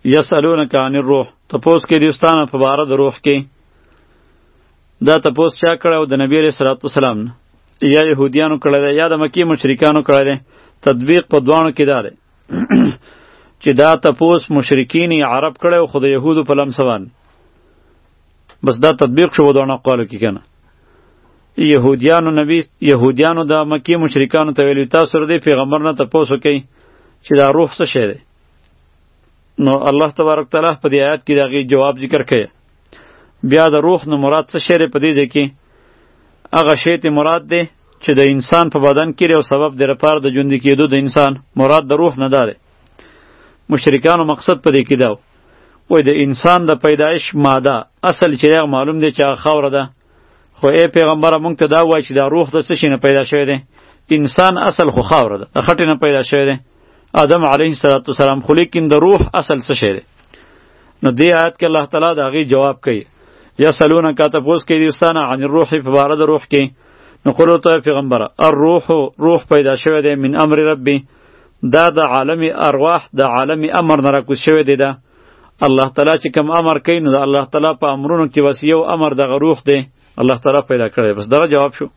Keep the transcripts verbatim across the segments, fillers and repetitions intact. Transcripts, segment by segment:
یسألونک عن الروح، تپوس کې دی استانه په باره د روح کې. دا تپوس چا کړی و؟ د نبی علیه صلوات والسلام نه، یا یهودیانو کړی دی یا د مکی مشرکانو کړی دی. تطبیق په دوانو کې دا دی چې دا تپوس مشرکین عرب کړی و خو د یهودو په لمسوان. بس دا تطبیق شو دوانو اقوالو کې کنه. یهودیانو نبی یهودیانو د مکی مشرکانو ته ویلي تاسو ردی پیغمبر نه تپوس وکئ چې دا روح څه شی دی. نو الله تبارک تعالی په دې آیات کې د هغې جواب ذکر کړی. بیا د روح نه مراد څه شی دی په دې ځای کې؟ هغه شی ته مراد دی چې د انسان په بدن کې یو سبب دی لپاره د ژوندي کېدو د انسان. مراد د روح نه دا دی. مشرکانو مقصد په دې کې دا و وایي د انسان د پیدایش ماده اصل چې هغه معلوم دی چې هغه خاوره ده، خو ای پیغمبره مونږ ته دا وایي چې دا روح د څه شي نه پیدا شوی دی؟ انسان اصل خو خاوره ده، د خټې نه پیدا شوی دی آدم علیه السلام، خو لیکن د روح اصل څه شی دی؟ نو دې آیت کې الله تعالی د هغې جواب کوي. یسألونک تپوس کوي دي استانه عن الروح په باره د روح کې. نو قل ورته پیغمبره الروح، روح پیدا شوی دی من امر ربی، دا د عالم ارواح د عالم امر نه راکوز شوی دی. ده الله تعالی چې کوم امر کوي نو د الله تعالی په امرونو کې بس یو امر دغه روح دی الله تعالی پیدا کړی. بس دغه جواب شو.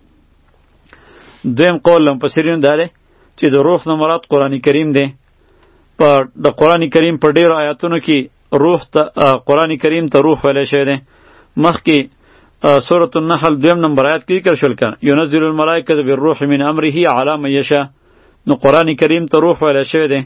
دویم قول مفسرین دا دی چې د روح نه مراد قرآن کریم دی. په د قرآن کریم په ډیرو آیاتونو کې روح ته قرآن کریم ته روح ویلی شوی دی. مخکې سورة النحل دویم نمبر آیات کې ذکر شول کنه ینزل الملائکة بالروح من امره علی من یشاء. نو قرآن کریم ته روح ویلی شوی دی.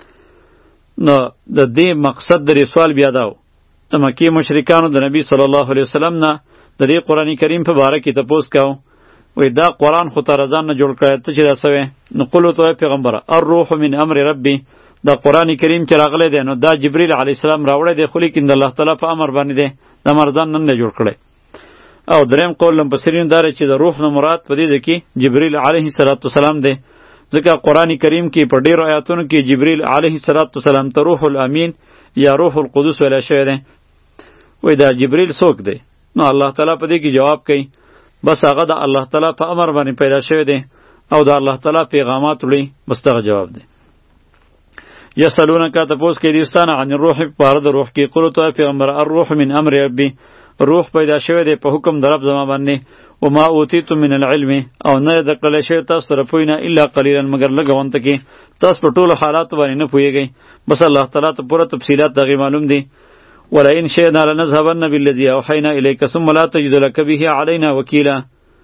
نو د دې مقصد د دې سوال بیا دا و د مکې مشرکانو د نبی صلی الله علیه وسلم نه د دې قرآن کریم په باره کې تپوس کاوه. وی دا قرآن خو ته رضان نه جوړ کړی ته چې دا سوی. نو قل ورته پیغمبره الروح من امر ربی، دا قرآن کریم چې راغلی دی نو دا جبریل علیه السلام راوړی دی خو لیکن د الله تعالی په امر باندې دی، دا مرزان نن نه جوړ کړی. او دریم قول مفسرین دا چې د روح نه مراد په دې کې جبریل علیه السلام دی، ځکه قرآن کریم کې په ډیرو آیاتونو کې جبریل علیه السلام ته روح الامین یا روح القدس ویلی شوی دی. وی دا جبریل څوک دی؟ نو الله تعالی په دې کې جواب کوي بس هغه د الله تعالی په امر باندې پیدا شوی دی او د الله تعالی پیغامات وړي. بس دغه جواب دی. یسألونک تپوس کوي دي استانه عن الروح په باره د روح کې. قل ورته پیغمبر الروح من امر ربی، روح پیدا شوی دی په حکم د رب زما باندې. وما اوتیتم من العلم، او نه درکړلی شوی تاسو سره پوی نه الا قلیلا مگر لږ غونته کې. تاسو په ټولو حالاتو باندې نه پوهیږئ. بس الله تعالی ته پوره تفصیلات د هغې معلوم دي. ولئن شئنا لنذهبن بالذي اوحینا الیک ثم لا تجد لك به علینا وکیلا.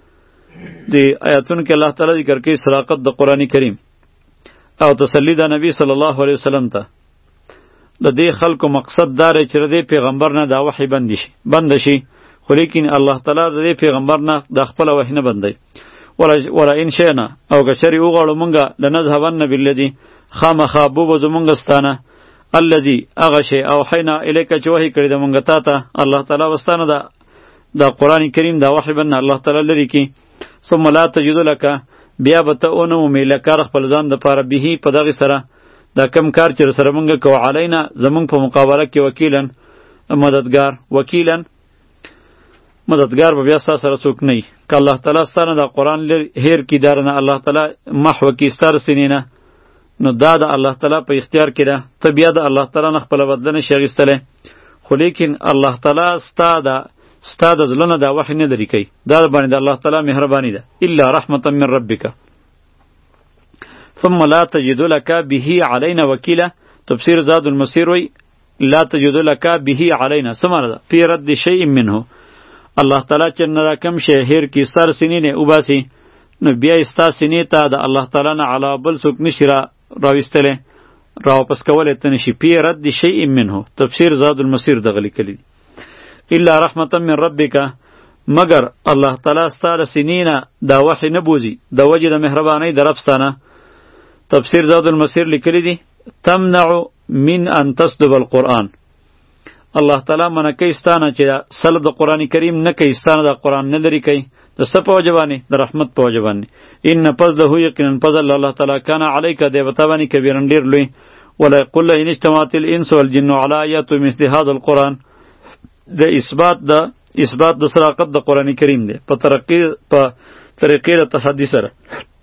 دی آیاتونو کې الله تعالی ذکر کوي صداقت د قرآن کریم او تسلی د نبی صلی الله علیه وسلم ته. د دې خلکو مقصد دا دی چې د پیغمبر نه دا وحی بند شي بند شي خو لیکن الله تعالی د دې پیغمبر نه د خپل وحی نه بندوي. ولئن شئنا او که چېرې وغواړو مونږه لنذهبن بالذي خامخا بوبو زمونږ ستانه الذي هغه شی اوحینا الیک چې وحی کړی د مونږ تا ته الله تعالی وستانه د د قرآن کریم دا وحی بند الله تعالی لري کی. ثم لا تجد لك، بیا به ته اونه مومې لکار خپل ځان دپاره به په دغې سره دا کم کار چې سره مونږ کوو علینا زمونږ په مقابله کې وکیلا مددگار. وکیلا مددگار به بیا ستا سره څوک نه وي. که الله تعالی ستا نه دا قرآن هیر کي داره نه الله تعالی محو کي ستا د سینې نه، نو دا د الله تعالی په اختیار کې ده. ته بیا د الله تعالی نه خپله بدله نشي اخیستلی. خو لیکن الله تعالی ستا د ستا د زړه نه دا وحی نه لرې کوي. دا باندې د الله تعالی مهرباني ده. الا رحمتا من ربک ثم لا تجد لك به علینا وکیلا. تفسیر زاد المسیر وی لا تجد لك به علینا څه معنی ده؟ فی رد شیء منه. الله تعالی چې نه کم شی هیر کی سر سینې نه وباسي نو بیا ستا سینې ته د الله تعالی نه علاوه بل څوک نشي را راویستلی راواپس کولی ته نشي. فی رد شیء منه تفسیر زاد المسیر دغه لیکلی دی. الا رحمتا من ربک، مگر الله تعالی ستا د سینې نه دا وحی نه بوزي د وجې د مهربانۍ د رب ستانه. تفسیر زاد المسیر لیکلی دی تمنع من ان تصدب القرآن. الله تعالی منع کوي ستانه چې سلب د قرآن کریم نه کوي، ستانه د قرآن نه لرې کوي. د څه په وجه باندې؟ د رحمت په وجه باندې. ان فضله یقینا فضل الله تعالی کان علیک دی به تا باندې کبیرا ډېر لوی. ولا قل ان اجتمعت الانس والجن على ایات مثل هذا القرآن. د اثبات د اثبات د صداقت د قرآن کریم دی په ترقی په طریقې د تحدي سره.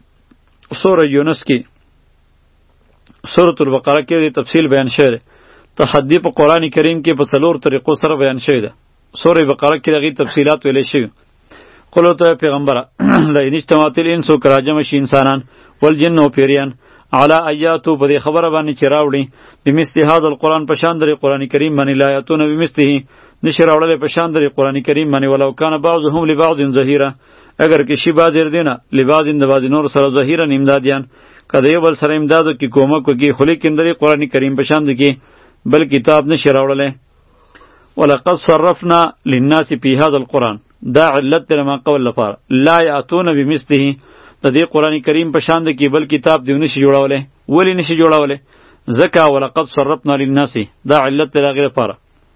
سوره یونس کې سورة البقره کې د تفصیل بیان شوی دی. تحدی په قرآن کریم کې په څلور طریقو سره بیان شوی ده. سورې بقره کې دغې تفصیلات ویلی شوي. قل ورته پیغمبره لئن اجتمعت الانس که راجمع شي انسانان والجن او پیریان علی ایاتو په دې خبره باندې چې راوړي بمثل هذا القرآن په شان د قرآن کریم باندې لا یاتون بمثله نشي راوړلی په شان د قرآن کریم باندې ولو کان بعضهم لبعض ظهیرا اگر کې شي بعض دینه لبعض د بعض نور سره ظهیرا امدادیان کله یو بل سره امدادو کې کومک وکړي خو لیکن د قرآن کریم په شان د کې بل کتاب نشي راوړلی. ولقد صرفنا للناس في هذا القرآن دا علت لما قول لپاره لا یاتون بمثله د دې قرآن کریم په شان د کې بل کتاب دی نشي جوړولی. ولی نشي جوړولی؟ ځکه ولقد صرفنا للناس دا علت لغې لپاره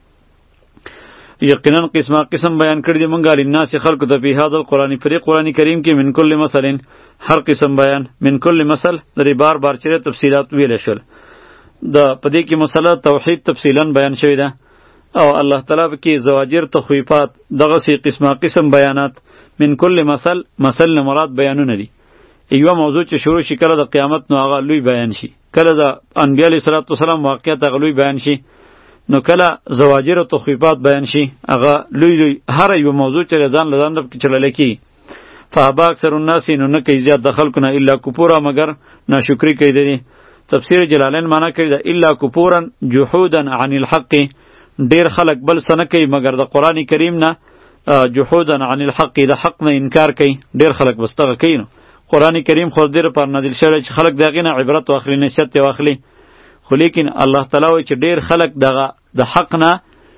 یقینا قسمه قسم بیان کړی دی مونږه للناس خلق ته په هذا القرآن پر قرآن کریم کې من کل مثل هر قسم بیان من کل مثل درې بار بار چې تفصیلات ویل شول. د پدې کې مسله توحید تفصیلا بیان شوی ده او الله تعالی کې زواجر تخویفات دغه سي قسمه قسم بیانات من کل مثل مثل نه مراد بیانونه دي. یو موضوع چې شروع شي کله د قیامت نو هغه لوی بیان شي، کله د انبیاء علیه صلوات و سلام واقعیت هغه لوی بیان شي، نو کله زواجر او تخویفات بیان شي هغه لوی لوی هر یو موضوع چې ځان لزان د چلل کی فابا اکثر الناس نو نه کوي زیات د خلکو نه الا کفورا مگر ناشکری کوي دي. تفسیر جلالین معنی کوي دا الا کفورا جحودا عن الحق ډیر خلک بل سنه کوي مگر د قران کریم نه جحودا عن الحق د حق نه انکار کوي. ډیر خلک بستغه کوي نو قران کریم خو دیر پر نازل شوی چې خلک دغه نه عبرت واخلي نشته واخلي، خو لیکن الله تعالی وایي چې ډیر خلک دغه د حق نه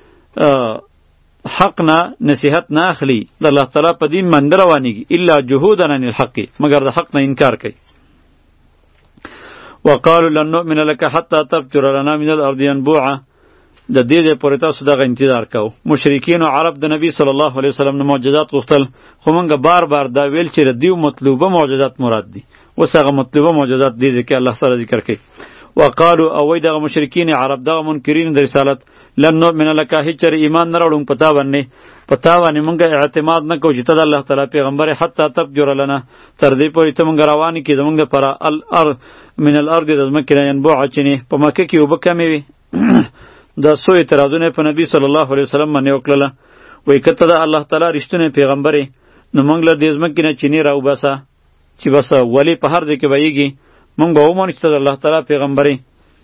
حق نه نصیحت نه اخلي، د الله تعالی په دین باندې روانيږي الا جهودا عن الحق مگر د حق نه انکار کوي. وقالوا لن نؤمن لك حتى تفجر لنا من الارض ينبوعا د دې د پورې تاسو دغه انتظار کوو. مشرکین او عرب د نبی صلی الله علیه وسلم نه معجزات غوښتل خو مونږ بار بار دا ویل چې د دیو مطلوبه معجزات مراد دي. اوس هغه مطلوبه معجزات دي چې الله تعالی ذکر کوي. وقالو او وای دغه مشرکین عرب دغه منکرین د رسالت لن نؤمن لك هیڅ ایمان نه راوړم پتا باندې پتا باندې مونږ اعتماد نه کوو چې ته د الله تعالی پیغمبر حتی تفجر لنا تر دې پورې ته مونږ روان کی زمونږ پر الار من الارض د مکه نه ينبوع چنه په مکه کې وبکمې وي دا سو اعتراضونه په نبی صلی الله علیه وسلم باندې وکړه. وای کته د الله تعالی رښتونه پیغمبر نو مونږ له دې ځمکې نه چینی راو باسه چې بس ولی په هر ځای کې وایږي مونږ به ومنو چې د الله تعالی پیغمبري.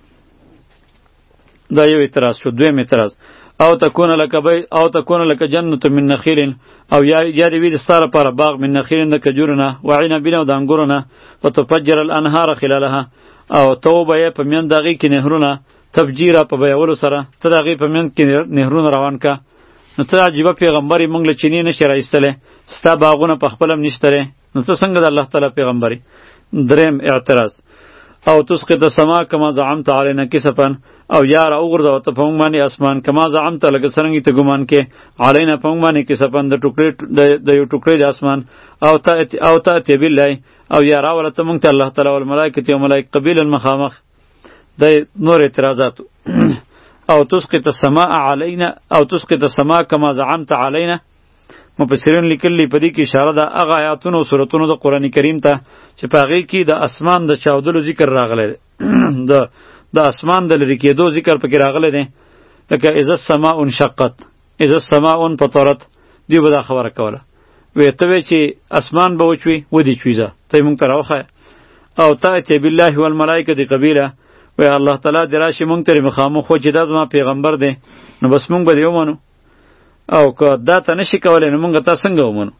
دا یو اعتراض شو. دویم اعتراض او تکون لک بی او تکون لک جنت من نخیل او یا یا دی وی ستاره پر باغ من نخیل د کجورنا وعین بینو د انګورنا فتفجر الانهار خلالها او توبه په من دغه کې نهرونه تفجیره په بیاولو سره ته دغه په من کې نهرونه روان کا. نو ته عجیب پیغمبري مونږ له چینی نشه راایستله ستا باغونه په خپلم نشتره نو ته څنګه د الله تعالی پیغمبري. دریم اعتراض او تسقط السما كما زعمت علينا كسفا او یار او غرزه ته پونګ باندې اسمان کما زعمت لکه څنګه ته ګمان کې علينا پونګ باندې کسفا د ټوکړې د یو ټوکړې د اسمان او ته او ته بالله او یار اول ته مونږ ته الله تعالی او ملائکه او ملائکه قبیل المخامخ د نور اعتراضات او تسقط السماء علينا او تسقط السماء كما زعمت علينا. مفسرین لیکلی په دې کې اشاره ده هغه آیاتونو او سورتونو د قران کریم ته چې په هغې کې د اسمان د چاودلو ذکر راغلی دی د د اسمان د لرې کېدو ذکر پکې راغلی دی لکه اذا السماء انشقت اذا السماء انفطرت دوی به دا خبره کوله وی ته وی چې اسمان به وچوي ودې چویزه ته یې مونږ ته راوښیه او تأتي بالله والملائکة قبیله وی الله تعالی دې راشي مونږ ته مخامخ خو چې دا زما پیغمبر دی نو بس مونږ به دې ومنو او که دا ته نشي کولی نو مونږ تا څنګه ومنو.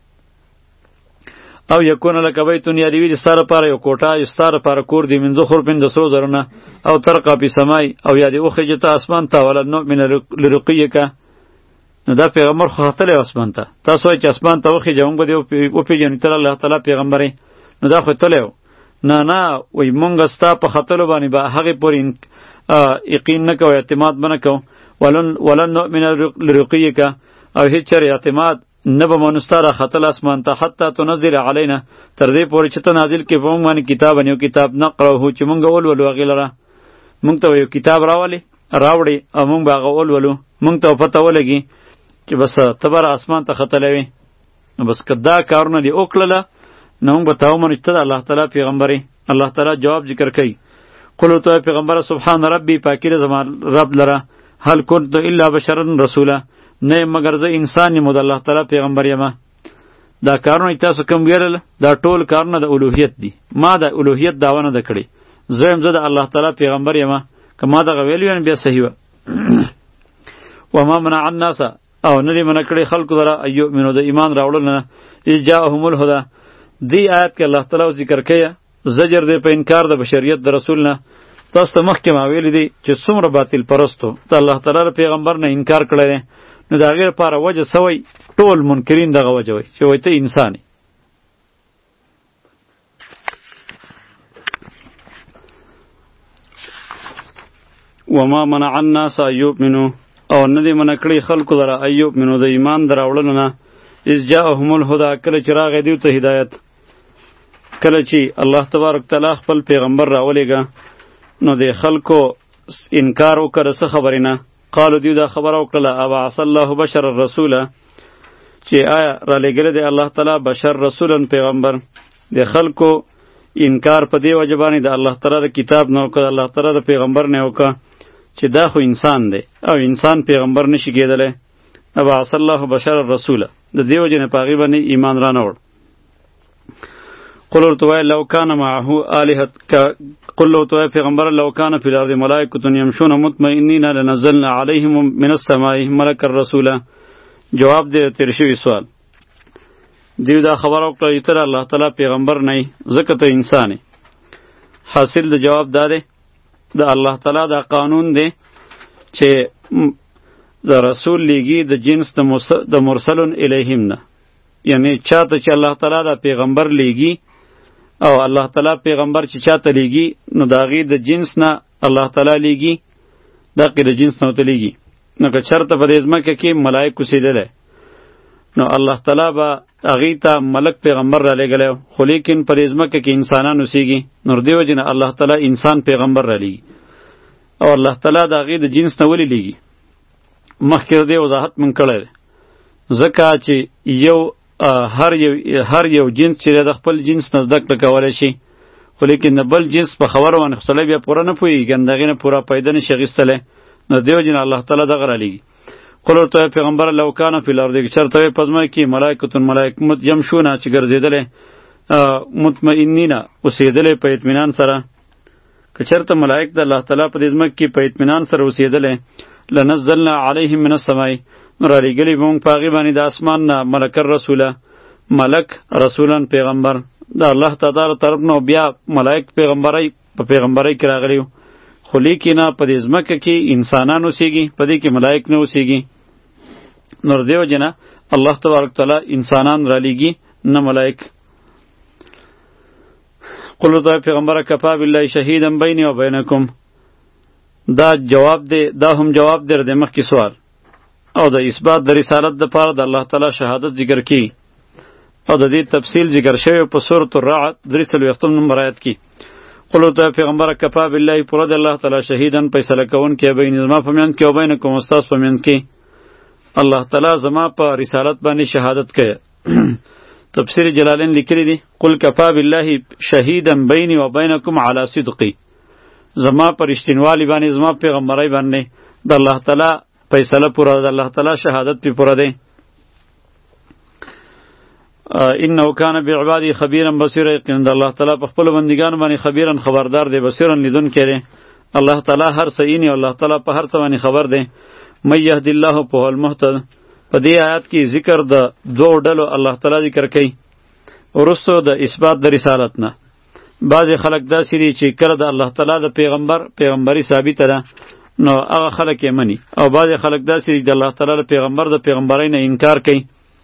او یکون لک بیتون یا دی وی ستاره پاره یو کوټه یو ستاره پاره کور دی من زخر پند سرو زرونه او ترقا پی سمای او یا دی اوخه جته اسمان ته ول نو من لرقیک نو دا پیغمبر خو خطلې اسمان ته تاسو چې اسمان ته وخه جوړ به دی او پیجن تر الله تعالی پیغمبري نو دا خو تلو نه نه وای مونږ ستا په خطلو باندې به هغه پورې یقین نه کوو اعتماد بنه کوو ولن ولن من لرقیک او هیڅ چر اعتماد نه به منستاره خطل اسمان ته حتی تنزل علینا تر دې پورې چې ته نازل کې په موږ باندې کتاب یو کتاب نقرهو چې مونږ اول ولو غیلره مونږ ته یو کتاب راولي راوړي او مونږ به هغه اول ولو مونږ ته پته ولګي چې بس تبر اسمان ته خطلوي نو بس کدا کارونه دی وکړه نو مونږ به تاو منځ ته الله تعالی پیغمبري. الله تعالی جواب ذکر کوي قل تو پیغمبر سبحان ربی پاکی زما رب لره هل كنت الا بشرا رسولا نه مگر زه انسان یم د الله تعالی پیغمبر یم. دا کارونه تاسو کوم ویل دا ټول کارونه د الوهیت دي. ما د الوهیت داوا نه ده کړې. زه یم زه د الله تعالی پیغمبر یم. که ما دغه ویل وین بیا صحیح وه. وما منع الناس او ندی منع کړی خلکو لره ان یؤمنوا د ایمان راوړل نه اذ جاءهم الهدى. دی آیت کې الله تعالی ذکر کوي زجر دی په انکار د بشریت د رسول نه. تاسو ته مخکې ما ویلی دی چې څومره باطل پرستو د الله تعالی پیغمبر نه انکار کړی دی، نو د هغې لپاره وجه څه وی؟ ټول منکرین دغه وجه وی چې وایي ته انسان یې. وما منع الناس ان یؤمنوا او نه دی منع کړی خلکو لره ان یؤمنوا د ایمان د راوړلو نه اذ جاءهم الهدى کله چې راغی دوی ته هدایت. کله چې الله تبارک تعالی خپل پیغمبر راولېږه نو د خلکو انکار وکړه څه خبرې نه. قالو دوی دا خبره وکړله ابعث الله بشر الرسوله چې آیا رالیږلی دی الله تعالی بشر رسولا پیغمبر. د خلکو انکار په دې وجه باندې د الله تعالی د کتاب نه وکړه، الله تعالی د پیغمبر نه وکړه چې دا خو انسان دی او انسان پیغمبر نشي کېدلی. ابعث الله بشر الرسوله د دې وجې نه په هغې باندې ایمان را نه وړ. قل ورته وایه لو کان معه آلهة قل ورته وایه پیغمبره لو کان فی الارض ملائکة یمشون مطمئنین لنزلنا علیهم من السماء ملک الرسوله. جواب دی تیر شوي سوال. دیو دا خبره وکړه چې ته الله تعالی پیغمبر نه یې ځکه ته انسان یې. حاصل د جواب دا دی د الله تعالی دا قانون دی چې د رسول لیږي د جنس د مرسلون الیهم نه، یعنی چاته چې الله تعالی دا پیغمبر لیږي او الله تعالی پیغمبر چې چاته لیږي نو د هغې د جنس نه الله تعالی لیږي، د هغې د جنس نه ورته لیږي. نو که چېرته په دې ځمکه کې ملایک اوسېدلی نو الله تعالی به هغې ته ملک پیغمبر را لېږلی، خو لیکن په دې ځمکه کې انسانان اوسېږي نو د دې وجې نه الله تعالی انسان پیغمبر را لیږي. او الله تعالی د هغې د جنس نه ولې لیږي؟ مخکې د دې وضاحت مونږ کړی دی. ځکه چې یو هر یو هر یو جنس چې د خپل جنس نه زده کړه کولی شي، خو لیکن د بل جنس په خبره باندې خو سړی بیا پوره نه پوهېږي، د هغې نه پوره فایده نشي اخیستلی. نو د دې وجې نه الله تعالی دغه را لیږي. قل ورته وایه پیغمبره لو کان فی الارض که چېرته وی په ځمکه کې ملایکة ملایک یمشونه چې ګرځېدلی مطمئنینه اوسېدلی په اطمینان سره، که چېرته ملایک د الله تعالی په دې ځمکه کې په اطمینان سره اوسېدلی لنزلنا علیهم من السماء نو رالیږلی به مونږ په هغې باندې د اسمان نه ملک الرسوله ملک رسولا پیغمبر د الله تعالی طرف نه بیا ملایک پیغمبرۍ په پیغمبرۍ کې راغلی، خو لیکنه په دې ځمکه کې انسانان اوسېږي، په دې کې ملایک نه اوسېږي. نو د دې وجې نه الله تبارک تعالی انسانان رالیږي نه ملایک. قل ورته پیغمبره کفا بالله شهیدا بیني و بینکم. دا جواب دی، دا هم جواب دی د مخکې سوال او د اثبات د رسالت دپاره د الله تعالی شهادت ذکر کی او د دې تفصیل ذکر شوی په سورة الرعد درې څلوېښتم نمبر آیت کې. قل ورته پیغمبره کفا بالله پوره د الله تعالی شهیدا فیصله کوونکی بین زما په منځ کې او بینکم استاس په منځ کې. الله تعالی زما په رسالت باندې شهادت کوي. تفسیر جلالین لیکلی دی قل کفا بالله شهیدا بیني و بینکم علی صدقی. زما پر رښتینوالي باندې زما پیغمبرۍ باندې د الله تعالی فیصله پوره ده، د الله تعالی شهادت پې پوره دی. انه کان بعبادی خبیرا بصیرا، یقینا د الله تعالی په خپلو بندګانو باندې خبیرا خبردار دی، بصیرا لیدونکی دی. الله تعالی هر څه ویني او الله تعالی په هر څه باندې خبر دی. من یهد الله فهو المهتد. په دې آیات کې ذکر د دوو ډلو الله تعالی ذکر کوي وروستو د اثبات د رسالت نه. بعضې خلک داسې دي چې کله د الله تعالی د پیغمبر پیغمبري ثابته ده نو هغه خلک یې مني، او بعضې خلک داسې دي د الله تعالی د پیغمبر د پیغمبرۍ نه انکار کوي.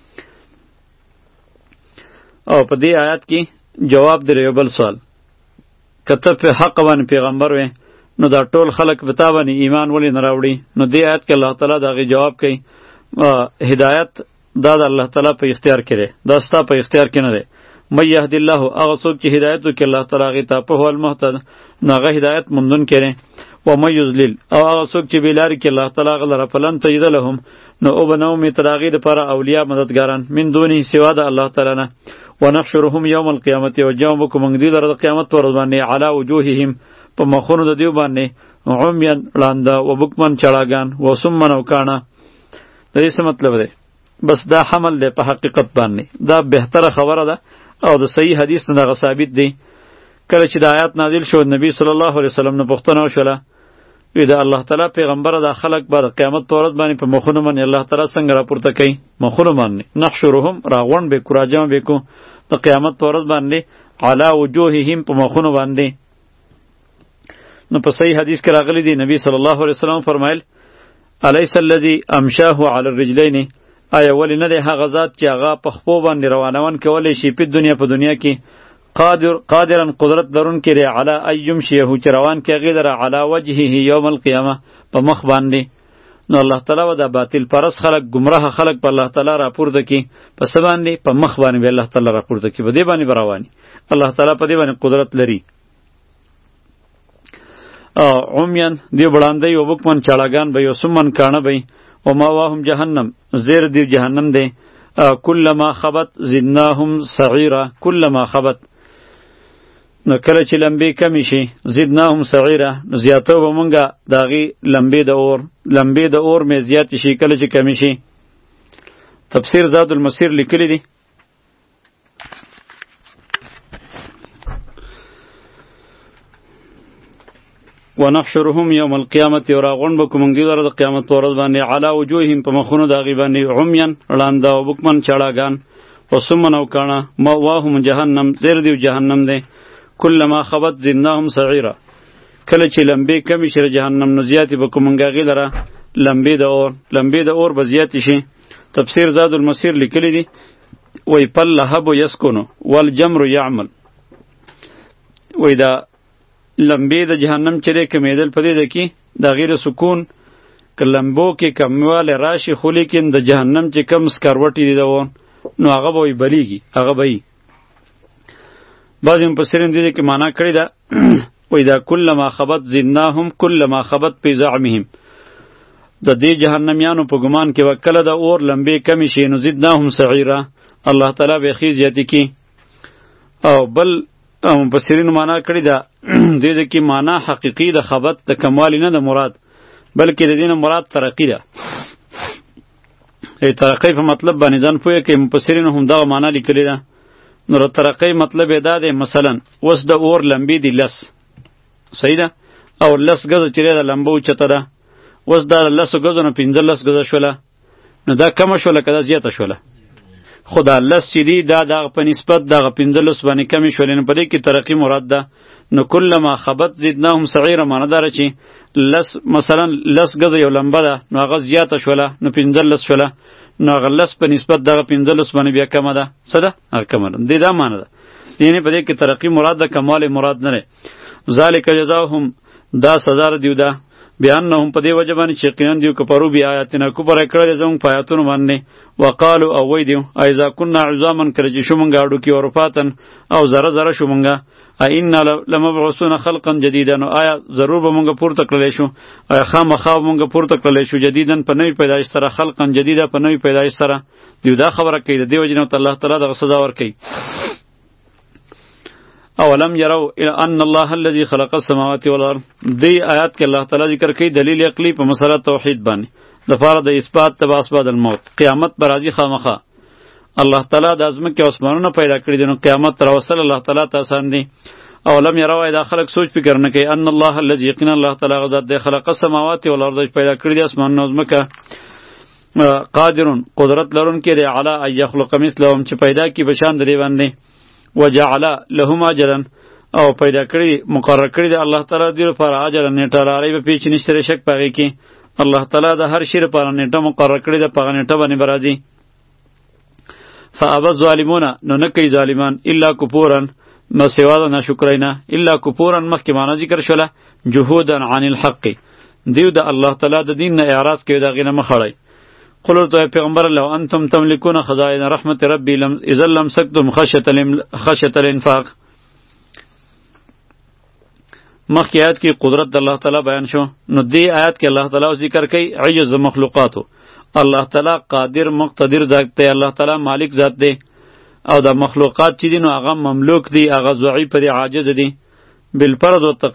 او په دې آیات کې جواب دی یو بل سوال، که ته په حق باندې پیغمبر وې نو دا ټول خلک په تا باندې ایمان ولې نه راوړي؟ نو دې آیات کې الله تعالی د هغې جواب کوي هدایت دا د الله تعالی په اختیار کې دی، دا ستا په اختیار کې نه دی. من یهد الله هغه څوک چې هدایت وکړي الله تعالی هغې ته فهو المهتد نو هغه هدایت موندونکی دی. ومن یضلل او هغه څوک چې بېلارې کړي الله تعالی هغه لره فلن تجد لهم نو او به نه ومې تر هغې دپاره اولیا مددګاران من دونه سوا د الله تعالی نه. ونحشرهم یوم القیامت او جمع بکو موږ دوی لره د قیامت په ورځ باندې علی وجوههم په مخونو د دیو باندې عميان ړانده و بکمن چړاګان و سمن او کاڼه. د دې څه مطلب دی؟ بس دا حمل دی په حقیقت باندې. دا بهتره خبره ده او د صحیح حدیث نه دغه ثابت دی. کله چې د آیات نازل شو نبی صلی الله علیه وسلم نه پوښتنه وشوله، وی د الله تعالی پیغمبر د خلق بعد قیامت پر ورځ باندې په مخونو باندې الله تعالی څنګه راپورته کوي؟ مخونو باندې نحشرهم راغون به کراجم به کو د قیامت پر ورځ باندې علی وجوههم په مخونو باندې. نو په صحیح حدیث کې راغلی دی نبی صلی الله علیه وسلم فرمایل الیس الذی امشاه علی الرجلین، آیا ولی نه دی هغه ذات چې هغه په خپو باندې روانون کولی شي په دنیا په دنیا کې قادر قادرن قدرت درون کې ری علی ایم شیه چې روان کې هغې لره علی وجهه یوم القیامه په مخ باندې. نو الله تعالی و دا باطل پرست خلق گمراه خلق په الله تعالی راپورته کی په څه باندې؟ په مخ باندې به الله تعالی راپورته کی، په دې باندې به رواني. الله تعالی په دې باندې قدرت لري. عمیان دی بړاندې او بکمن چاړاګان به یو سمن کانه به او ما واهم جهنم زیر دی جهنم دی. کلما خبت زدناهم سعیرا، کلما خبت نو کله چې لمبې کمی شي زدناهم سعیرا نو زیاتو به مونږه د هغې لمبې د اور لمبې د اور مې زیاتې شي کله چې کمی شي. تفسیر زاد المسیر لیکلی دی. ونحشرهم یوم القیامت یو راغونډ به کومنګ دی د قیامت په ورځ باندې علی وجوههم په مخونو د هغې باندې عمیان ړانده او بکمن چاړاګان و سمن او کاڼه مأواهم جهنم زیر دیو جهنم دی. کلما خبت زدناهم سعیرا، کله چې لمبې کمی شي جهنم نو زیاتې به کومنګ هغې لره لمبې د اور لمبې د اور به زیاتې شي. تفسیر زاد المسیر لیکلی دی وی پل لهب یسکنو والجمر یعمل، وی دا لمبې د جهنم چې دی کمیدل په دې ده کې د غیر سکون که لمبو کې کموالی راشي، خو لیکن د جهنم چې کم سکروټې دي د اور نو هغه به وی بلیږي، هغه به یي. بعضې مفسرین دې کې معنا کړې ده وی دا کلما خبت زدناهم کلما خبت پی زعمهم، د دې جهنمیانو په ګمان کې به کله د اور لمبې کمی شي نو زدناهم سعیرا، الله تعالی به یې زیاتې کړي. او بل مفسرینو معنا کړې ده دې کې معنا حقیقي د خبت د کموالی نه د مراد، بلکې د دې نه مراد ترقی ده. ای ترقی په مطلب باندې ځان پوهه کې مفسرینو هم دغه معنا لیکلې ده. نو د ترقی مطلب یې دا دی مثلا اوس د اور لمبې دي لس، صحیح ده، او لس ګزه چې د لمبه اوچته ده، اوس دا لسو ګزو نه پنځلس ګزه شوله، نو دا کمه شوله که دا زیاته شوله؟ خو دا لس چې دي دا دغه په نسبت دغه پنځلس باندې کمې شولې، نو په دې کې ترقي مراد ده. نو کلما خبت زدناهم سعیرا معنی داره چې لس مثلا لس ګزه یو لمبه ده نو هغه زیاته شوله نو پنځلس شوله، نو هغه لس په نسبت دغه پنځلس باندې بیا کمه ده. څه ده؟ هغه کمه ده. دې دا معنی ده، یعنې په دې کې ترقي مراد ده، کمال مراد نه دی. ذالک جزاهم دا سزا دیو ده بیانهم په دې وجه باندې چې یقینا دیو کفرو بی آیاتنا کفر کړی زموږ په آیاتونو باندې. وقالو او وی دیو ایذا کنا عظاما کله چې شو مونږ اډو کې ورفاتن او ذره ذره شو مونږ اینا لمبعوثون خلقا جدیدا، نو آیا ضرور به مونږ پورته کړلی شو، آیا خامخا مونږ پورته کړلی شو جدیدن په نوې پیدایش سره، خلقا جدیدا په نوې پیدایش سره. دیو دا خبره کوي د دې وجې نه الله تعالی دغه سزا ورکوي. اولم یرو ان الله الذي خلق السماوات والارض، دی آیات کې الله تعالی ذکر کوي دلیل عقلی په مسله توحید باندې د فار د اثبات تباس بعد الموت، قیامت پر راځي خامخا. الله تعالی د ازمکه اسمانونه پیدا کړی دي نو قیامت تر وصل الله تعالی ته آسان دي. اولم یرو دا خلق سوچ فکر نه کوي ان الله الذي یقینا الله تعالی غزاد دی خلق السماوات والارض پیدا کړی دي اسمانونه ازمکه، قادرون قدرت لرون کې دی علی ان یخلق مثلهم چې پیدا کی بشان دی باندې. وجعل لهم اجرا او پیدا کړی مقرر کړی دی الله تعالی دې لپاره اجر نیټه لري په پیچ نشته شک پغې کې. الله تعالی د هر شی لپاره نیټه مقرر کړی ده، په نیټه باندې برازي. فابى الظالمون نو نه کوي ظالمان الا کفورن نو سوا د ناشکرینا، الا کفورن مخکې معنا ذکر شوله جهودا عن الحق، دیو د الله تعالی د دین نه اعراض کوي دا غینه مخړی. قل تو پیغمبر لو انتم تملكون خزائن رحمت ربی لم اذا لم سکتم خشیت خشیت الانفاق. مخکې آیات کې قدرت د الله تعالی بیان شو، نو دې آیات کې الله تعالی ذکر کوي عجز مخلوقاتو. الله تعالی قادر مقتدر ذات دی، الله تعالی مالک ذات دی، او د مخلوقات چې دي نو هغه مملوک دي، هغه ضعیف دي، عاجز دي. بالفرض و تقدیر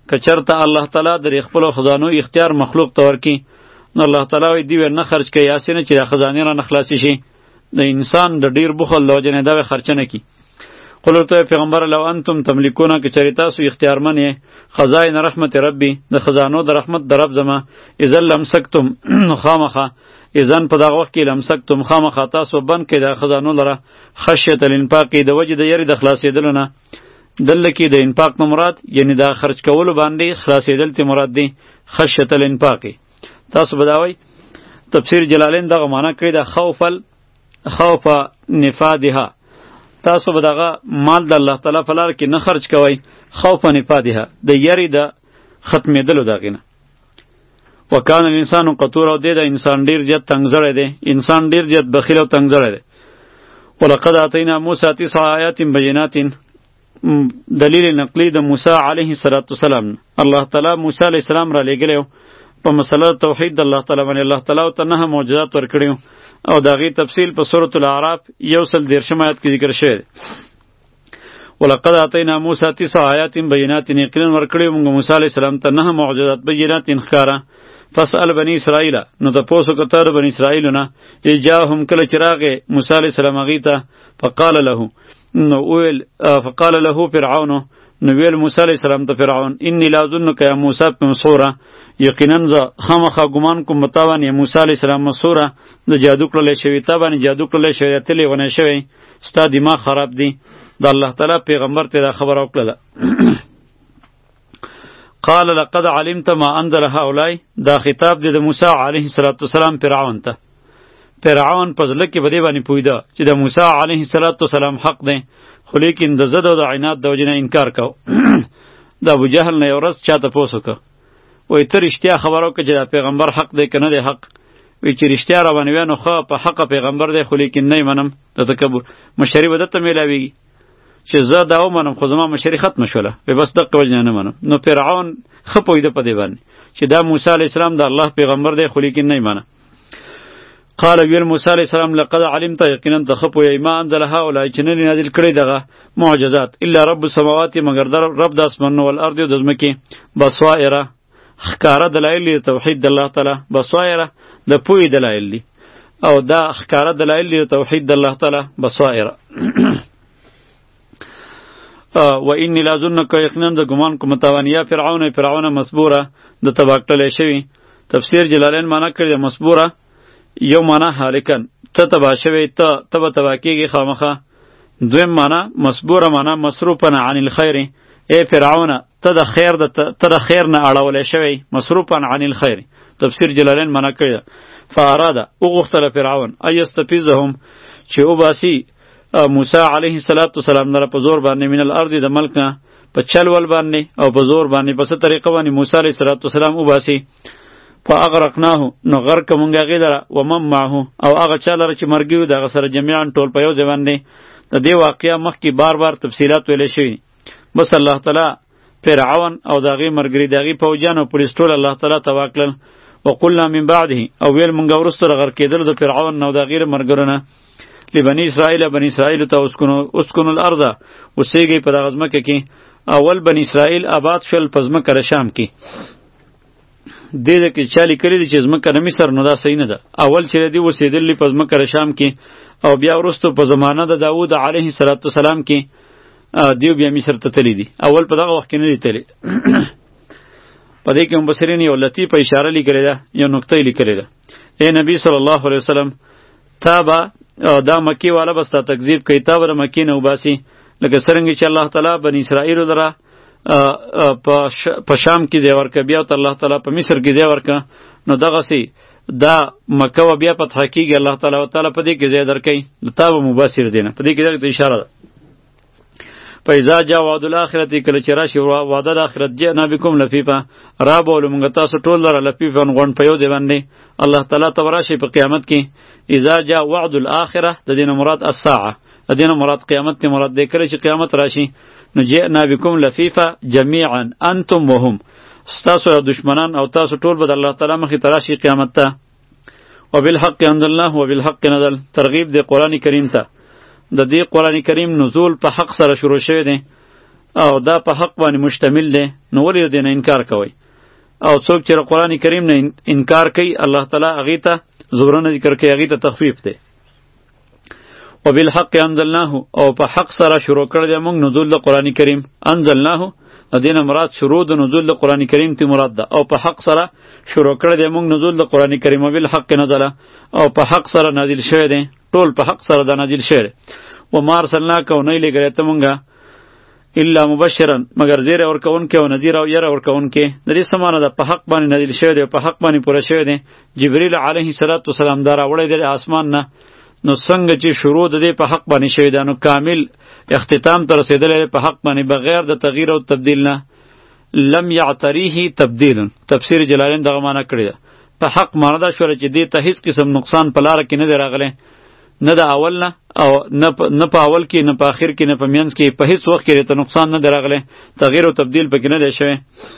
که چرته الله تعالی د خپل خزانو اختیار مخلوق ته ورکي نو الله تعالی وی دی نه خرج کوي یاسې نه چې د خزانې را نخلاصي شي د انسان د ډیر بخل د وجې نه دا خرچ نه کی. قل ورته پیغمبر لو انتم تملکون که چری تاسو اختیارمن یې خزائن رحمت ربی د خزانو د رحمت د رب زما اذا لمسکتم خامخه اذن په دغه وخت کې لمسکتم خامخه تاسو بند کې د خزانو لره خشیت الانفاق د وجې د یری د خلاصېدلو نه دلته کې د انفاق نه مراد یعنی دا خرج کولو باندې خلاصېدل ته مراد دی خشیت الانفاق. تاسو بداوی تفسیر جلالین دغه معنا کوي د خوف خوف نفادها تاسو بدغه مال د الله تعالی په لار کې نه خرج کوئ خوف نفادها د یری د ختمېدلو دغه نه. وکانه الانسان قطور او د انسان ډیر جت تنگزړی دی انسان ډیر جت بخیل او تنگزړی دی. ولقد اتینا موسی تسع آیات بینات دلیل نقلی د موسی علیه السلام الله تعالی موسی علیه السلام را لېږلی په مسله توحید د الله تعالی باندې الله تعالی ته نه معجزات ورکړي او داغي تفصیل په سورۃ الاعراف یو سل دیرشم آیت کې ذکر شوی. ولقد اتینا موسی تسع آیات بینات یقینا ورکړي موږ موسی علیه السلام ته نه معجزات بینات ښکاره. فاسأل بنی اسرائیل نو د پوسو کتر بنی اسرائیلونه اجاهم کله چراغه موسی علیه السلام غیته فقال له نو ویل فقال له فرعون نو ویل موسی علیه السلام ته فرعون انی لا ظنک یا موسی مسحورا یقینا ز خامخا ګمان کوم متاوان یا موسی علیه السلام مسحورا د جادو کړل شوی تا باندې جادو کړل شوی تلی ونه شوی ستا دماغ خراب دی د الله تعالی پیغمبر ته دا خبر وکړه. قال لقد علمت ما انزل هؤلاء دا خطاب دی د موسی علیه السلام فرعون ته. فرعون په ځل کې بده باندې پویدا چې د موسی علیه السلام حق دی خو لیکن د زد او د عناد د وجنه انکار کو. د ابو جهل نه ورځ چاته پوسوکه وای ته رښتیا خبرو کې چې د پیغمبر حق دی کنه دی حق وی چې رښتیا را باندې نو خو په حق پیغمبر دی خو لیکن نه منم د تکبر مشری بدته میلاویږي چې زه دا ومنم خو زما مشری ختم شوله به بس دغه وجنه نه منم. نو فرعون خپویده په دی باندې چې دا موسی علیه السلام د الله پیغمبر دی خو لیکن نه منم. قال ویل موسی علیه السلام لقد علمت یقینا تخپو ایما انزل هؤلاء چې نه نازل کړي دغه معجزات الا رب السماوات مگر در رب د اسمانو او الارض او د ځمکې بصائر خکاره دلایل دی توحید د الله تعالی بصائر د پوی دلایل دی او دا خکاره دلایل دی توحید د الله تعالی بصائر. و انی لا ظنک یقینا د ګمان کوم تاوانیا فرعون فرعون مسبوره د تباکل شوی. تفسیر جلالین معنا کړی مسبوره یو معنا هالکن ته تبا شوی ته تبا تبا کیږي خامخه. دویم معنا مسبوره معنا مصروفا عن الخير ای فرعون ته د خیر د ته د خیر نه اړول شوی مصروفا عن الخير. تفسیر جلالین معنا کړی فاراده او غختل فرعون ایستفزهم چې او باسی موسی علیه السلام نه په زور باندې من الارض د ملک نه په چل ول باندې او په زور باندې په څه طریقه باندې موسی علیه السلام او باسی فاغرقناه نو غرق مونږه غیدره و من معه او هغه چاله چې مرګیو دغه سره جميعا ټول په یو ځای باندې د دې واقعیا مخکې بار بار تفصیلات ویل شوی. بس الله تعالی فرعون او دغه مرګری دغه فوجان او پولیس ټول الله تعالی توکل وقلنا من بعده او ویل مونږ ورسره غر کېدل د فرعون نو د غیر مرګرونه لبنی اسرائیل بنی اسرائیل ته اسكنو اسكنو الارض وسیږي په دغه ځمکه کې اول بنی اسرائیل آباد شول په ځمکه شام کې دې دې کې چالي کړی چې ځمکه د مصر نو دا صحیح نه ده. اول چې دی وسیدلی په ځمکه شام کې او بیا ورستو په زمانه د داوود علیه السلام کې دیو بیا مصر ته تللی دي. اول په دغه وخت کې نه دی تللی. په دې کې مبصرین یو لطیفه اشاره لیکلې ده یو نقطه لیکلې ده. اے نبی صلی الله علیه وسلم تابا دا مکی والا بستا تکذیب کوي تابا د مکی نه وباسي لکه څنګه چې الله تعالی بنی اسرائیل لره په شام کې ځای ورکه بیا ته الله تعالی په مصر کې ځای ورکه نو دغه سي دا مکه و بیا فتح کیږي الله تعالی تعالی په دې کې ځای درکې لتاب مباشر دینه په دې کې دغه اشاره ده. فاذا جاء وعد الاخرته کله چې راشي وعده د اخرت جنا بكم لفیفا را بول مونږ تاسو ټول لره لفیفا غون په یو دی باندې الله تعالی توراشي په قیامت کې اذا جاء وعد الاخره د دینه مراد الساعه د دینه مراد قیامت ته مراد دی کله چې قیامت راشي نو جئنا بكم لفیفا جميعا انتم وهم ستاسو دشمنان او تاسو ټول به د الله تعالی مخې تراشي قیامت ته. وبالحق انزلناه وبالحق نزل ترغیب دی قران کریم ته. د دې قران کریم نزول په حق سره شروع شوی دی او دا په حق باندې مشتمل دی، نو ولې دې نه انکار کوئ؟ او څوک چې قرآن کریم نه انکار کوي، الله تعالی هغې ته زورونه ذکر کوي، هغې ته تخفیف دی. وبالحق انزلناه، او په حق سره شروع کړی دی موږ نزول د قرآن کریم. انزلناه د دې نه مراد شروع د نزول د قرآن کریم تی مراد ده، او په حق سره شروع کړی دی موږ نزول د قرآن کریم. وبالحق نزله، او په حق سره نازل شوی دی، ټول په حق سره دا نازل شوی دی. وما ارسلناک، او نه لېږلی ته مونږه الا مبشرا مگر زیره ورکوونکی او نذیر او یره ورکوونکی. د دې څه معنی ده؟ په حق باندې نازل شوی دی، په حق باندې پوره شوی دی. جبریل علیه السلام دا راوړی دی آسمان نه، نو څنګه چې شروع د دې په حق باندې شوی ده، نو کامل اختتام ته رسېدلی په حق باندې بغیر د تغییر او تبدیل نه. لم یعتریه تبدیل، تفسیر جلالین دغه معنی کړې ده. په حق معنی دا شوله چې دې ته هیڅ قسم نقصان په لاره کې نه دی راغلی، نه د اول نه او نه په اول کې، نه په آخر کې، نه په منځ کې، په هیڅ وخت کې ته نقصان نه دی راغلی، تغییر او تبدیل پکې نه دی شوی.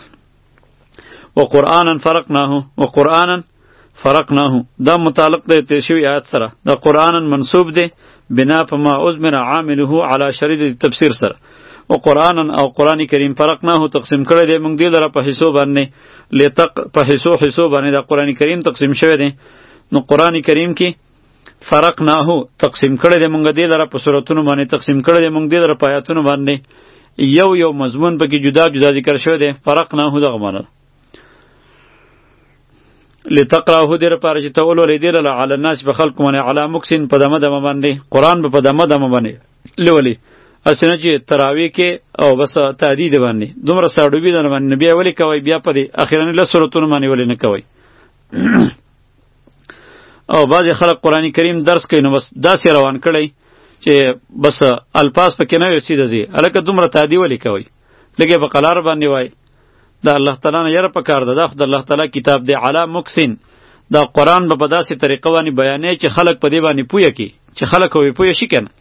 وقرآنا فرقناه، وقرآنا فرقناه دا متعلق دی تیر شوی آیات سره. دا قرآنا منصوب دی بنا په ما عزمر عامله علی شرید تفسیر سره. وقرآنا او قرآن کریم فرقناه تقسیم کړی دی موږ دې لره په حصو باندې، لتق په حصو حصو باندې دا قرآن کریم تقسیم شوی دی. نو قرآن کریم کې فرقناه تقسیم کړی دی موږ دې لره په سورتونو باندې، تقسیم کړی دی موږ دې لره په آیاتونو باندې، یو یو مضمون پکې جدا جدا ذکر شوی دی. فرقناه دغه معنی لتقرأه دې لپاره چې ته ولولې دې له علی الناس په خلکو باندې علی مکسین په دمه دمه باندې، قرآن به په دمه دمه باندې لولې، اسنه چې تراوی کې او بس تعدید باندې دومره ساډوبی در باندې بیا ولې کوي، بیا په دې اخیرنی له سورتونو باندې ولې نه کوي. او بعضی خلک قرآن کریم درس کوي نو بس داسې روان کړی چې بس الفاظ پکې نه وي سیده ځي، هلکه دومره تعدی ولې کوي، لږې په قلار باندې وای. دا الله تعالی نه یره پکار ده، دا خو د الله تعالی کتاب دی. علی مکسین، دا قرآن به په داسې طریقه باندې بیانې چې خلک په دې باندې پوهه کړي، چې خلک وې پوهه شي کنه.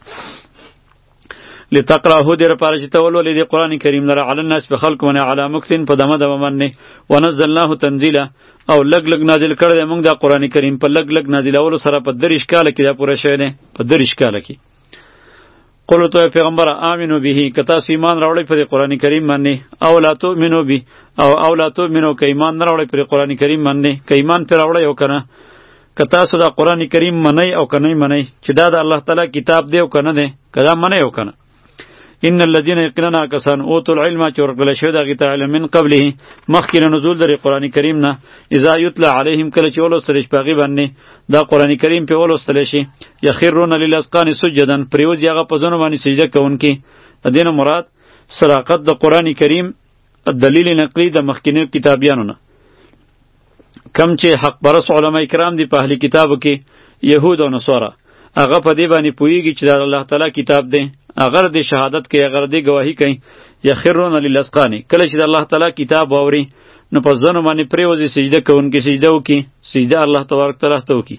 لتقرأه دې لپاره چې ته ولولې دې قرآن کریم لره علی الناس په خلکو باندې علی مکسین په دمه دمه باندې. ونزلناه تنزیلا، او لګ لګ نازل کړی دی موږ دا قرآن کریم په لګ لګ نازلولو سره په دریش کاله کې دا پوره شوی دی، په دریش کاله کې. قل تو پیغمبر آمنو به، که تاسو ایمان راوړئ په قرآن کریم باندې، او لا تؤمنو به، او او لا تؤمنو که ایمان نه راوړئ په قرآن کریم باندې، که ایمان پرې راوړئ او که نه، که تاسو دا قرآن کریم منئ او که نه منئ چې دا د الله تعالی کتاب دی او که نه دی، که دا منئ او که نه. ان الذين یقینا کسان اوتوا العلم چې ورکړل شوی دغه ته علم من قبله مخکې نزول در قرآن کریم نه، اذا یتلا علیهم کله چې ولوستل شي پاغي باندې دا قرآن کریم په ولوستل شي، یخرون للاذقان سجدا، پریوز یغه په ځنو باندې سجده کوونکی. د دې نه مراد صراحت د قرآن کریم دلیل نقلی د مخکینی کتابیانو نه، کم چې حق پرس علما کرام دي په اهلی کتابو کې یهود او نصارا، هغه په دې باندې پوهیږي چې د الله تعالی کتاب دی، اگر دی شهادت کوي، اگر دی گواهی کوي. یخرون للاذقان، کله چې د الله تعالی کتاب واوري نو په ځنو باندې پریوزي سجده کوونکی سجده وکي، سجده الله تبارک تعالی ته وکي.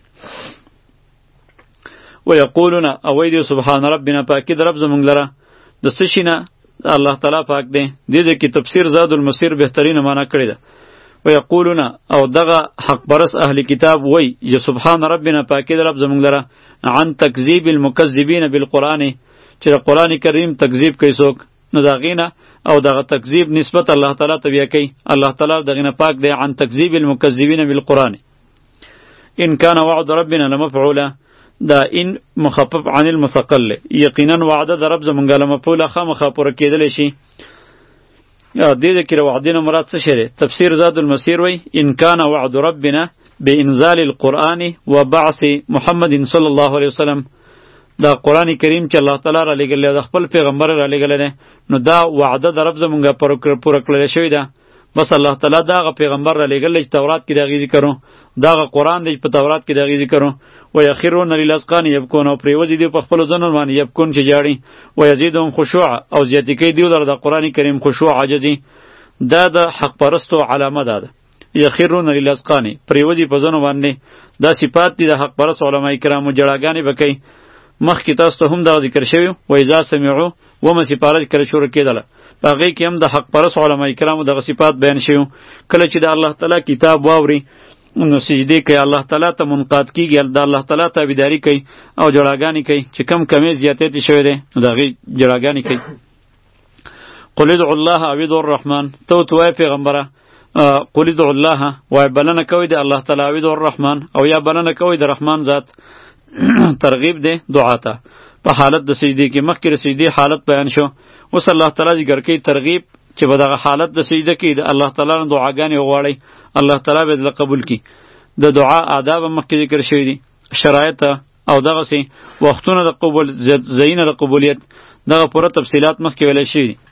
ويقولون او ویدی سبحان ربنا، پاکی در رب زمونږ لره د څه شي نه، الله تعالی پاک دی. دې دې کې تفسیر زاد المسیر بهترین معنا کړی ده. ويقولون او دغه حق برس اهل کتاب وای یا سبحان ربنا، پاکی در رب زمونږ لره عن تکذیب المکذبین بالقرآن، چې د قرآن کریم تکذیب کوي څوک، نو دا غینه او دغه تکذیب نسبت الله تعالی ته بیا کوي، الله تعالی دغه نه پاک دی. عن تکذیب المکذبین بالقرآن. ان کان وعد ربنا لمفعولا، دا ان مخفف عن المثقل، یقینا وعده د رب زمونږ لمفعوله خامخا پوره کېدلی شي. دې دې کې وعده نه مراد څه شی دی؟ تفسیر زاد المسیر وای ان کان وعد ربنا بانزال القرآن وبعث محمد صلی الله علیه وسلم، دا قرآن کریم چې الله تعالی را لېږلی د خپل پیغمبر را لېږلی دی، نو دا وعده د رب زمونږ پوره کړلی شوې ده. بس الله تعالی دا هغه پیغمبر را لېږلی چې تورات کې د هغې ذکر و، دا هغه قرآن دی چې په تورات کې د هغې ذکر و. ویخرون للاذقان یبکون، او پرېوځي دوی په خپلو ځنو باندې یبکون چې ژاړي. ویزیدهم خشوعا، او زیاتې کوي دوی لره د قرآن کریم خشوع عاجزي. دا د حق پرستو علامه ده. یخرون للاذقان، پرېوځي په ځنو باندې، دا صفات دي د حق پرست علما کرامو. جړاګانې به کوي، مخکې تاسو ته هم دا ذکر شوی و اذا سمعوا وما سپاره کله شروع کېدله، په هغې کې هم د حق پرست علما کرامو دغه صفات بیان شوي. کله چې د الله تعالی کتاب واوري نو سجدې کوي، الله تعالی ته منقاد کېږي، د الله تعالی تابعداري کوي او جړاګانې کوي، چې کم کمې زیاتې شوی دی نو د هغې جړاګانې کوي. قل ادعوا الله او ادعوا الرحمن تو تو ای پیغمبره قل ادعوا الله وای بلنه کوي د الله تعالی او ادعوا الرحمن او یا بلنه کوي د رحمان ذات ترغیب ده دعا ته په حالت د سجدي کې مخکې د سجدي حالت بیان شو اوس الله تعالی ذکر کوي ترغیب چې په دغه حالت د سجده کې د الله تعالی نه دعاګانې وغواړي الله تعالی به دې قبول کړي د دعا آداب مخکې ذکر شوي دي شرایط او دغه سي وختونه د قبول زینه د قبولیت دغه پوره تفصیلات مخکې ویل شوي دي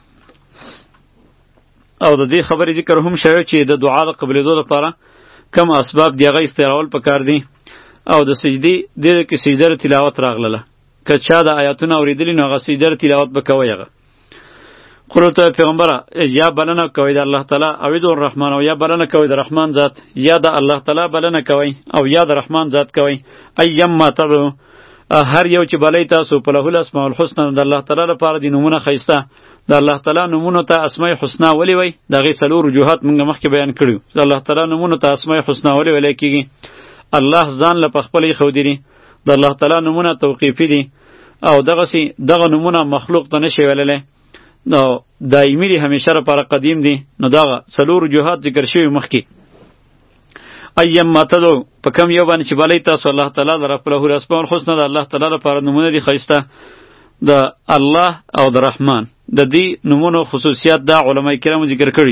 او د دې خبرې ذکر هم شوی چې د دعا د قبولېدو لپاره کم اسباب دی هغه استعمال پکار دي او د سجدي د کې سجده تلاوت راغله که چا د آیاتونه اوریدلی نو هغه سجده تلاوت وکوي هغه قلت پیغمبره یا بلنه کوي د الله تعالی او د الرحمن او یا بلنه کوي د رحمان ذات یا د الله تعالی بلنه کوي او یا د رحمان ذات کوي ايما تدعو هر یو چې بلای تاسو په له الاسماء الحسنى د الله تعالی لپاره د نمونه خیسته د الله تعالی نمونه ته اسماء الحسنى ولي وای دغه څلور وجوهات موږ مخکې بیان کړیو د الله تعالی نمونه ته اسماء الحسنى ولي ویل کیږي الله ځان له خپلې خو دی د الله تعالی نمونه توقیفی دي او دغه سي دغه نمونه مخلوق ته نشي ویللی نو دایمی دی همیشه لپاره قدیم دی نو دغه څلور وجوهات ذکر شوی مخکې ایم ما تدعو په کم یو باندې چې بلای تاسو الله تعالی در خپل الاسماء الحسنى د الله تعالی لپاره نمونه دي خیسته د الله او د رحمان د دې نمونو خصوصیات د علماء کرامو ذکر کړي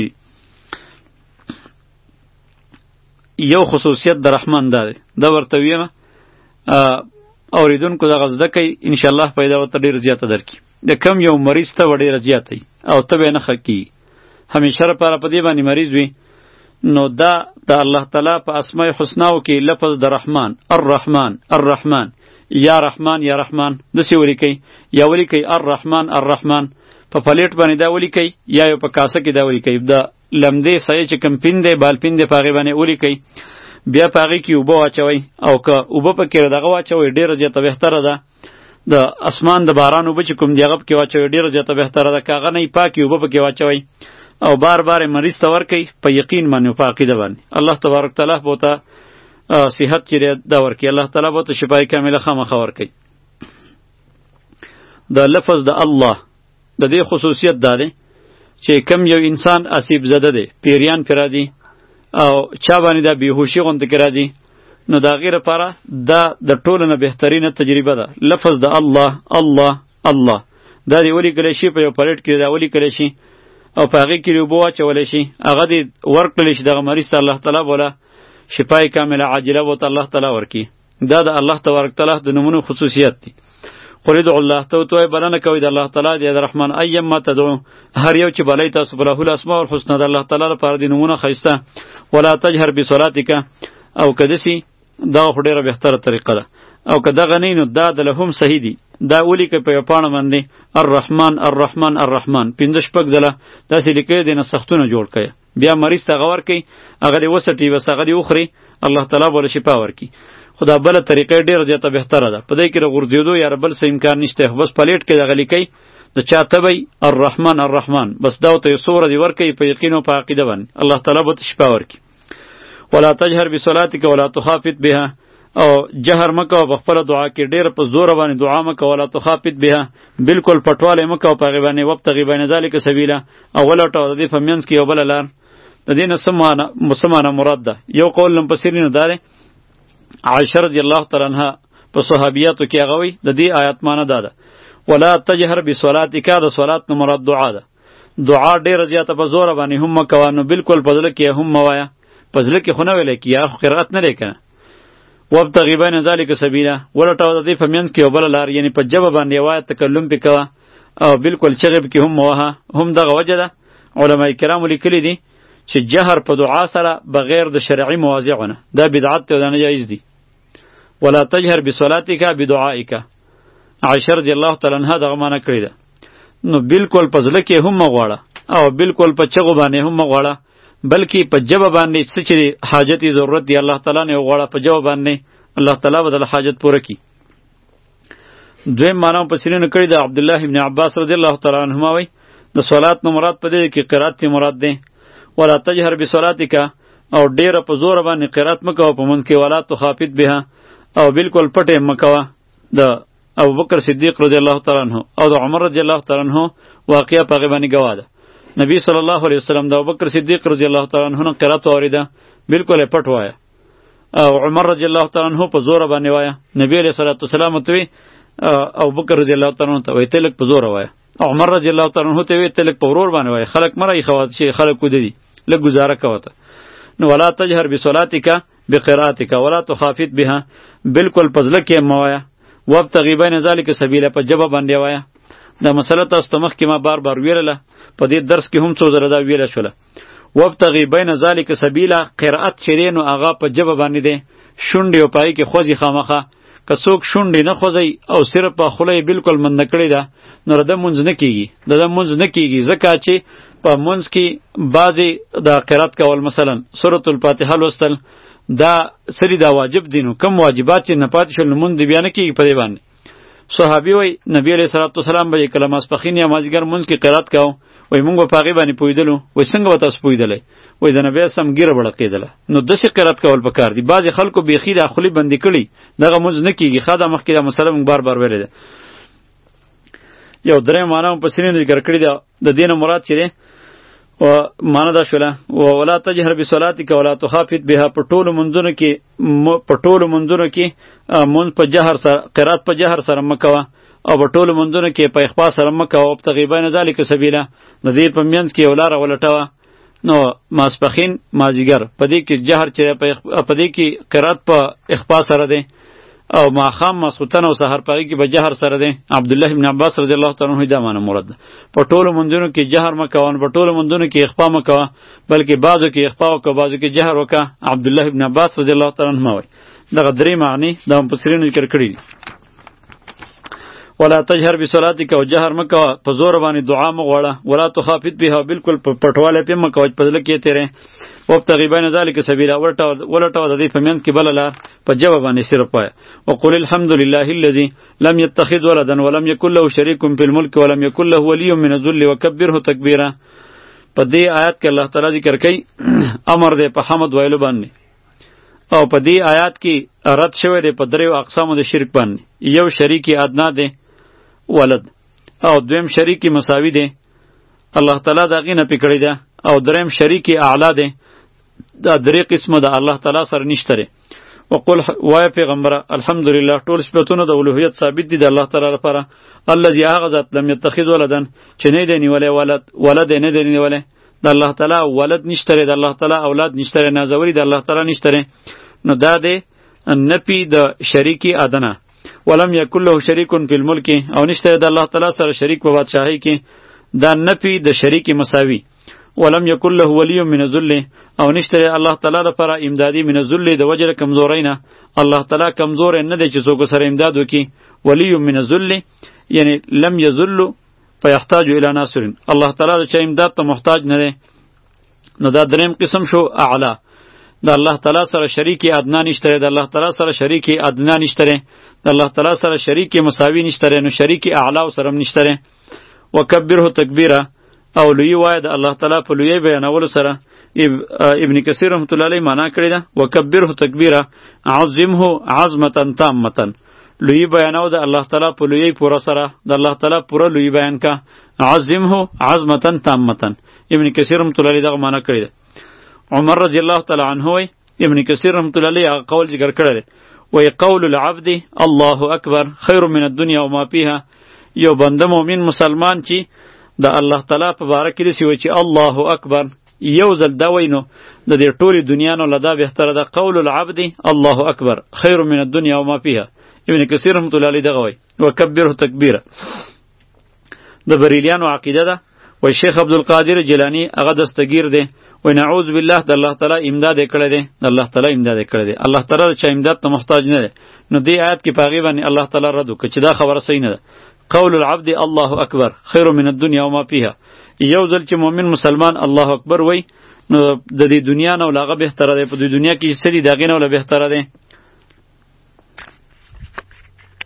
یو خصوصیت د رحمان ده دا ورته ویمه اوریدونکو د غزده کوي ان شاء الله پیدا وته ډیر زیاته درکې د کم یو مریض ته ډیر زیاته او ته به نه خکی همیشه لپاره په دې باندې مریض وي نو دا د الله تعالی په اسماء الحسنا کې لفظ د رحمان الرحمن الرحمن یا رحمان یا رحمان د سی ولیکي یا ولیکي الرحمن الرحمن په پلیټ باندې دا ولیکي یا په کاسه کې دا ولیکي دا لمدې سایه چې کم پیندې بال پیندې پاغي باندې ولیکي بیا پاغي کې وبو واچوي او که وبو پکې دغه واچوي ډیره زیاته بهتره ده د اسمان د باران وبو چې کوم دیغه پکې واچوي ډیره زیاته بهتره ده کاغه نه پاکي وبو پکې واچوي او بار بار مریض ته ورکي په یقین باندې په عقیده باندې الله تبارک تعالی بوته صحت چې دا ورکي الله تعالی بوته شفای کامله خامخ ورکي د لفظ د الله د دې خصوصیت دا ده چې کم یو انسان اسیب زده دی پیریان پیرادي او چا باندې دا بیهوشي غونډه کړی نو دا غیر لپاره دا د ټولو نه بهترینه تجربه ده لفظ د الله الله الله دا دی ولی کله شي په یو پلیټ کې دا ولی کله شي او په هغه کې وبو واچول شي هغه دی ورکړل شي دغه مریض ته الله تعالی بوله شفای کامله عاجله وته الله تعالی ورکی دا د الله تبارک تعالی د نمونه خصوصیت دی قل ادعوا الله تو تو بلنه کوي د الله تعالی دی د رحمان ايما تدعو هر یو چې بلای تاسو په له الاسماء الحسنى د الله تعالی لپاره د نمونه خیسته ولا تجهر بصلاتک او کدسی دا خډیره بهتره طریقه ده او که دغه نه نو دا د لهم صحیح دی دا ولی که په پاڼه باندې الرحمن الرحمن الرحمن پنځه شپږ ځله داسې لیکي دینه سختونه جوړ کړي بیا مریض ته غور کوي هغه دی وسټي بس هغه دی اخري الله تعالی بوله شفا ورکي خدا بل طریقې ډیره زیاته بهتره ده په دې کې غورځېدو یا بل څه امکان نشته بس پلیټ کې دغه لیکي د چا تبي الرحمن الرحمن بس دا ته سوره دی ورکي په یقین او په عقیده باندې الله تعالی به شفا ورکي ولا تجهر بصلاتک ولا تخافت بها او جهر مکو په خپل دعا کې ډیر په زور باندې دعا مکو ولا تخافت بها بالکل پټواله مکو په غیبانه وخت غیبانه ذالک سبیلا اول ټو د دې فمنس کې وبل لار د دې نسمانه مسمانه مراد ده یو قول لم پسیرینو داره عائشہ رضی الله تعالی عنها په صحابیاتو کې هغه وی د دې آیات معنی ده ولا تجهر بصلاتک د صلات نو مراد دعا ده دعا ډیر زیاته په زور باندې هم مکو نو بالکل په ځل کې هم موایا په ځل کې خونه ویل کې یا قرات نه لیکنه وابتغي بین ذلک سبیلا ولټاو د دې فمنس کې وبل لار یعنی په جواب باندې وای تکلم پکوا او بالکل چغب کې هم وها هم دغه وجه ده علما کرام لیکلي دي چې جهر په دعا سره بغیر د شرعي مواضعونه دا بدعت ته نه جایز دي ولا تجهر بصلاتک بدعائک عائشہ رضی الله تعالی عنها دغه معنی کړی ده نو بالکل په ځل کې هم غواړه او بالکل په چغو باندې هم غواړه بلکې په جواب باندې څه چې حاجت ضرورت دی الله تعالی نه غواړه په جواب باندې الله تعالی بدل حاجت پوره کی دویم معنی په سینې کړی د عبد الله ابن عباس رضی الله تعالی عنهما وی د صلات نو مراد په دې کې قرات تی مراد ده ولا تجهر بصلاتک او ډیر په زور باندې قرات مکو په من کې ولا تخافت بها او بالکل پټه مکو د ابو بکر صدیق رضی الله تعالی عنہ او د عمر رضی الله تعالی عنہ واقعا په غیبانی گواه ده نبی صلی الله علیه وسلم د ابوبکر صدیق رضی الله تعالی عنہ قرات اوریده بالکل پټ وایا او عمر رضی الله تعالی عنہ په زور باندې وایا نبی علیہ الصلوۃ والسلام ته ابوبکر رضی الله تعالی عنہ ته وی تلک په زور وایا عمر رضی الله تعالی عنہ ته وی تلک په ورور باندې وایا خلق مرای خوات شي خلق کو دي لګ گزاره کوته نو ولا تجهر بصلاتک بقراءتک ولا تخافت بها بالکل پزله کې موایا وابتغي بین ذلک سبیلا په جواب باندې وایا دا مسله تاسو ته مخکې ما بار بار ویله په دې درس کې هم څو زره دا ویله شوله وابتغي بین ذلک سبیلا قرأت چرینو هغه په جواب باندې دی شونډې او پای کې خوځي خامخه که څوک شونډې نه خوځي او صرف په خوله بالکل مند کړی ده نو د مونځ نه کیږي د مونځ نه کیږي ځکه چې په مونځ کې بعضې د قرأت کول مثلا سورة الفاتحه لوستل دا سری دا واجب دي نو کم واجبات چې نه پاتې شول نو مونځ دې بیا نه کیږي په دې باندې صحابي وای نبی علیہ الصلوۃ والسلام به کله ماسپخین یا مازیګر مونږ کې قرات کاو وای مونږ په هغه باندې پویدلو وای څنګه وته تاسو پویدلې وای د نبی سم ګیره بړقیدله نو دسه قرات کول پکار دي بعضی خلکو بیخی د خلی بندي کړي دغه مونږ نه کیږي خاطر مخکې د مسله مونږ بار بار ویل دي یو درې معنی په سینې ذکر کړی دا د دین مراد چیرې و معنا دا شوله و ولا تجهر بصلاتک ولا تخافت بها پټول منځونو کې پټول منځونو کې مون په جهر سره قرات په جهر سره مکوا او پټول منځونو کې په اخفا سره مکوا او تقریبا ذالک سبیلا د دې په منځ کې ولاره ولټوا نو ماسپخین مازیګر په دې کې جهر چې په دې کې قرات په اخفا سره ده او ماخام مسوتن او سحر پای کې به جهر سره ده عبد الله ابن عباس رضی الله تعالی عنہ دا معنی مراد په ټولو منځونو کې جهر مکوان په ټولو منځونو کې اخفا مکوا بلکې بعضو کې اخفا او بعضو کې جهر وکا عبد الله ابن عباس رضی الله تعالی عنہ وای دغه درې معنی د مفسرینو ذکر کړی ولا تجهر بصلاتک او جهر مکوا په زور باندې دعا مغواړه ولا تخافت بها بالکل پټواله په مکوا په دل کې تیرې وابتغي بین ذلک سبیلا ولټو ولټو د دې په منځ کې بل لار په جواب باندې صرف پای وقل الحمد لله الذي لم يتخذ ولدا ولم يكن له شريك في الملك ولم يكن له ولي من الذل وكبره تکبیرا په دې آیات کې الله تعالی ذکر کوي امر دې په حمد ویلو باندې او په دې آیات کې رد شوی دی په دریو اقسامو د شرک باندې یو شریکی ادنا دی ولد او دویم شریکی مساوی دی الله تعالی دا غینه پکړی ده او دریم شریکی اعلی دی دا درې قسمه ده الله تعالی سره نشته ری وقل وای پیغمبر الحمدلله ټول صفاتونه د اولوهیت ثابت دي د الله تعالی لپاره الذي اغذت لم يتخذ ولدا چې نه دی نیولې ولد ولد نه دی نیولې د الله تعالی ولد نشته ری د الله تعالی اولاد نشته ری نازوري د الله تعالی نشته ری نو دا دی نپی د شریکی ادنا ولم یکن له شریک فی الملک او نشته د الله تعالی سره شریک په بادشاہی کې دا نپی د شریکی مساوی ولم یکن له ولی من الذل او نشته الله تعالی لپاره امدادی من الذل د وجه کمزورینا الله تعالی کمزور نه دی چې څوک سره امداد وکي ولی من الذل یعنی لم یذل فیحتاج الی ناصر الله تعالی د چا امداد ته محتاج نه دی نو دا دریم قسم شو اعلی د الله تعالی سره شریکی ادنا نشته د الله تعالی سره شریکی ادنا نشته د الله تعالی سره شریکی مساوی نشته نو شریکی اعلی سره نشته وکبره تکبیرا او لوی وای د الله تعالی په لوی بیانولو سره ابن کثیر رحمت الله علیه معنا کړی ده وکبره تکبیرا عظمه عظمه تامه لوی بیانو د الله تعالی په لوی پورا سره د الله تعالی پورا لوی بیان کا عظمه عظمه تامه ابن کثیر رحمت الله علیه دا معنا کړی ده عمر رضی الله تعالی عنه وای ابن کثیر رحمت الله علیه قول ذکر کړی وی قول العبد الله اکبر خیر من الدنيا وما فيها یو بنده مؤمن مسلمان چې د الله تعالی په باره کې دسی وی چې الله اکبر یو ځل دا وینو د دې ټولې دنیا نو لدا بهتره ده قول العبد الله اکبر خیر من الدنيا وما فيها ابن کثیر رحمت الله علیه دغه وی وکبره تکبیره د بریلیانو عقیده ده وی شیخ عبدالقادر جیلانی هغه دستگیر دی و نعوذ بالله د الله تعالی امداد کړی دی د الله تعالی امداد کړی دی الله تعالی چې امداد ته محتاج نه دی نو دې آیات کې پاغي باندې الله تعالی رد وکړي چې دا خبره صحیح نه ده قول العبد الله اکبر خیر من الدنيا وما فيها یو ځل چې مؤمن مسلمان الله اکبر وای نو د دې دنیا نه ولغه بهتره ده په دې دنیا کې چې سړي دغه نه ول بهتره ده